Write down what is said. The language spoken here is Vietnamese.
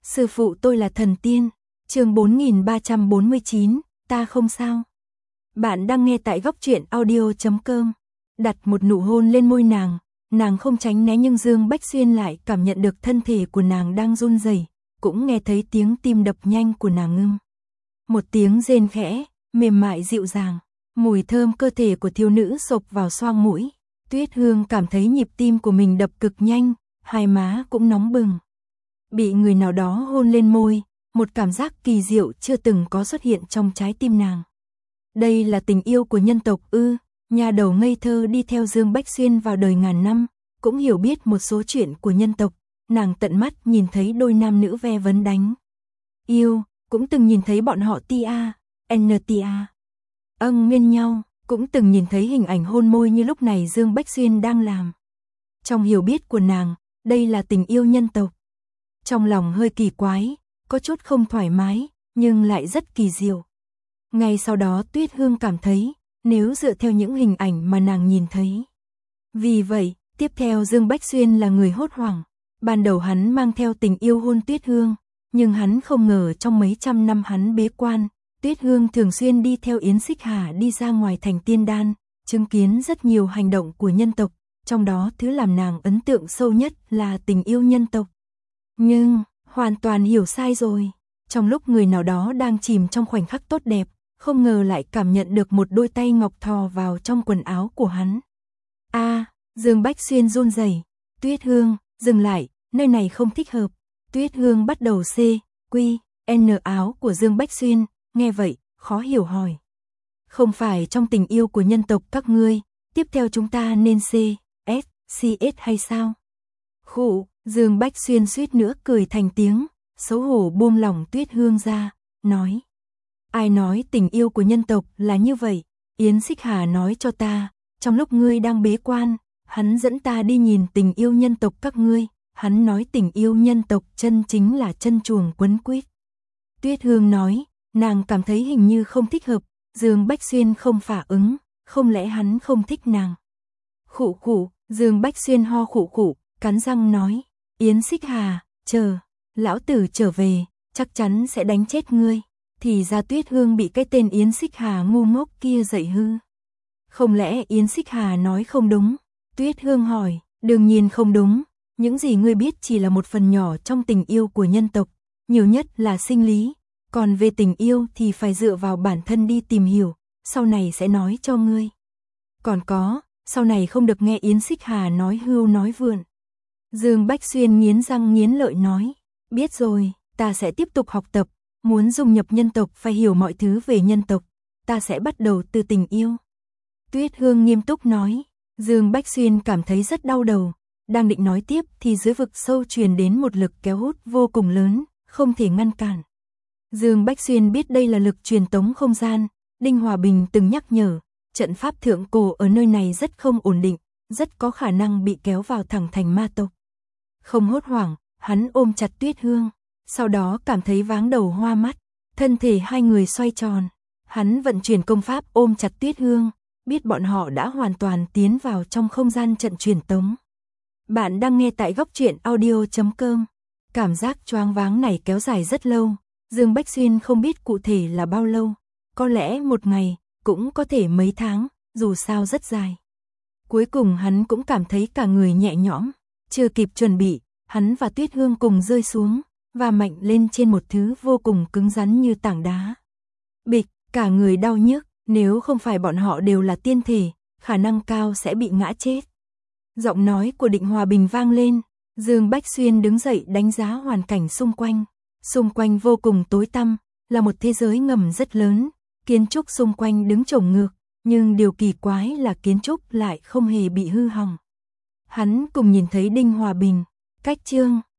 Sư phụ tôi là thần tiên. Chương 4349, ta không sao. Bạn đang nghe tại góc truyện audio.com. Đặt một nụ hôn lên môi nàng không tránh né nhưng Dương Bách Xuyên lại cảm nhận được thân thể của nàng đang run rẩy, cũng nghe thấy tiếng tim đập nhanh của nàng ngưng. Một tiếng rên khẽ, mềm mại dịu dàng, mùi thơm cơ thể của thiếu nữ xộc vào xoang mũi. Tuyết Hương cảm thấy nhịp tim của mình đập cực nhanh, hai má cũng nóng bừng. Bị người nào đó hôn lên môi, một cảm giác kỳ diệu chưa từng có xuất hiện trong trái tim nàng. Đây là tình yêu của nhân tộc ư? Nhà đầu ngây thơ đi theo Dương Bách Xuyên vào đời ngàn năm, cũng hiểu biết một số chuyện của nhân tộc, nàng tận mắt nhìn thấy đôi nam nữ ve vấn đánh yêu, cũng từng nhìn thấy bọn họ tia, ntia, nguyên nhau, cũng từng nhìn thấy hình ảnh hôn môi như lúc này Dương Bách Xuyên đang làm. Trong hiểu biết của nàng, đây là tình yêu nhân tộc. Trong lòng hơi kỳ quái, có chút không thoải mái, nhưng lại rất kỳ diệu. Ngay sau đó Tuyết Hương cảm thấy, nếu dựa theo những hình ảnh mà nàng nhìn thấy. Vì vậy, tiếp theo Dương Bách Xuyên là người hốt hoảng. Ban đầu hắn mang theo tình yêu hôn Tuyết Hương, nhưng hắn không ngờ trong mấy trăm năm hắn bế quan, Tuyết Hương thường xuyên đi theo Yến Xích Hà đi ra ngoài thành tiên đan, chứng kiến rất nhiều hành động của nhân tộc, trong đó thứ làm nàng ấn tượng sâu nhất là tình yêu nhân tộc. Nhưng, hoàn toàn hiểu sai rồi. Trong lúc người nào đó đang chìm trong khoảnh khắc tốt đẹp, không ngờ lại cảm nhận được một đôi tay ngọc thò vào trong quần áo của hắn. Dương Bách Xuyên run rẩy. Tuyết Hương, dừng lại, nơi này không thích hợp. Tuyết Hương bắt đầu N áo của Dương Bách Xuyên, nghe vậy, khó hiểu hỏi. Không phải trong tình yêu của nhân tộc các ngươi, tiếp theo chúng ta nên CS hay sao? Khụ, Dương Bách Xuyên suýt nữa cười thành tiếng, xấu hổ buông lỏng Tuyết Hương ra, nói. Ai nói tình yêu của nhân tộc là như vậy? Yến Xích Hà nói cho ta, trong lúc ngươi đang bế quan, hắn dẫn ta đi nhìn tình yêu nhân tộc các ngươi, hắn nói tình yêu nhân tộc chân chính là chân chuồng quấn quýt. Tuyết Hương nói, nàng cảm thấy hình như không thích hợp, Dương Bách Xuyên không phản ứng, không lẽ hắn không thích nàng? Khụ, Dương Bách Xuyên ho khụ, cắn răng nói, Yến Xích Hà, chờ, lão tử trở về, chắc chắn sẽ đánh chết ngươi. Thì ra Tuyết Hương bị cái tên Yến Xích Hà ngu ngốc kia dạy hư. Không lẽ Yến Xích Hà nói không đúng? Tuyết Hương hỏi, đương nhiên không đúng, những gì ngươi biết chỉ là một phần nhỏ trong tình yêu của nhân tộc, nhiều nhất là sinh lý, còn về tình yêu thì phải dựa vào bản thân đi tìm hiểu, sau này sẽ nói cho ngươi. Còn có, sau này không được nghe Yến Xích Hà nói hưu nói vượn. Dương Bách Xuyên nghiến răng nghiến lợi nói, biết rồi, ta sẽ tiếp tục học tập, muốn dung nhập nhân tộc phải hiểu mọi thứ về nhân tộc, ta sẽ bắt đầu từ tình yêu. Tuyết Hương nghiêm túc nói. Dương Bách Xuyên cảm thấy rất đau đầu, đang định nói tiếp thì dưới vực sâu truyền đến một lực kéo hút vô cùng lớn, không thể ngăn cản. Dương Bách Xuyên biết đây là lực truyền tống không gian, Đinh Hòa Bình từng nhắc nhở, trận pháp thượng cổ ở nơi này rất không ổn định, rất có khả năng bị kéo vào thẳng thành ma tộc. Không hốt hoảng, hắn ôm chặt Tuyết Hương, sau đó cảm thấy váng đầu hoa mắt, thân thể hai người xoay tròn, hắn vận chuyển công pháp ôm chặt Tuyết Hương. Biết bọn họ đã hoàn toàn tiến vào trong không gian trận truyền tống. Bạn đang nghe tại góc truyện audio.com. Cảm giác choáng váng này kéo dài rất lâu, Dương Bách Xuyên không biết cụ thể là bao lâu, có lẽ một ngày, cũng có thể mấy tháng, dù sao rất dài. Cuối cùng hắn cũng cảm thấy cả người nhẹ nhõm, chưa kịp chuẩn bị, hắn và Tuyết Hương cùng rơi xuống, và mạnh lên trên một thứ vô cùng cứng rắn như tảng đá. Bịch, cả người đau nhức. Nếu không phải bọn họ đều là tiên thể, khả năng cao sẽ bị ngã chết. Giọng nói của Định Hòa Bình vang lên, Dương Bách Xuyên đứng dậy đánh giá hoàn cảnh xung quanh. Xung quanh vô cùng tối tăm, là một thế giới ngầm rất lớn, kiến trúc xung quanh đứng chổng ngược, nhưng điều kỳ quái là kiến trúc lại không hề bị hư hỏng. Hắn cùng nhìn thấy Đinh Hòa Bình, cách chương